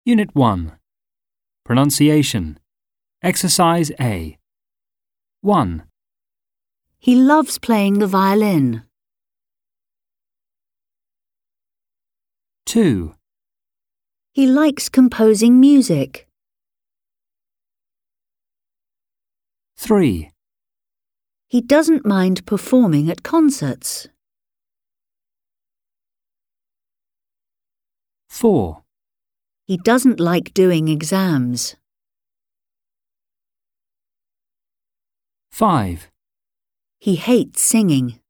Unit 1. Pronunciation. Exercise A. 1, He loves playing the violin. 2, He likes composing music. 3, He doesn't mind performing at concerts. 4, He doesn't like doing exams. 5, He hates singing.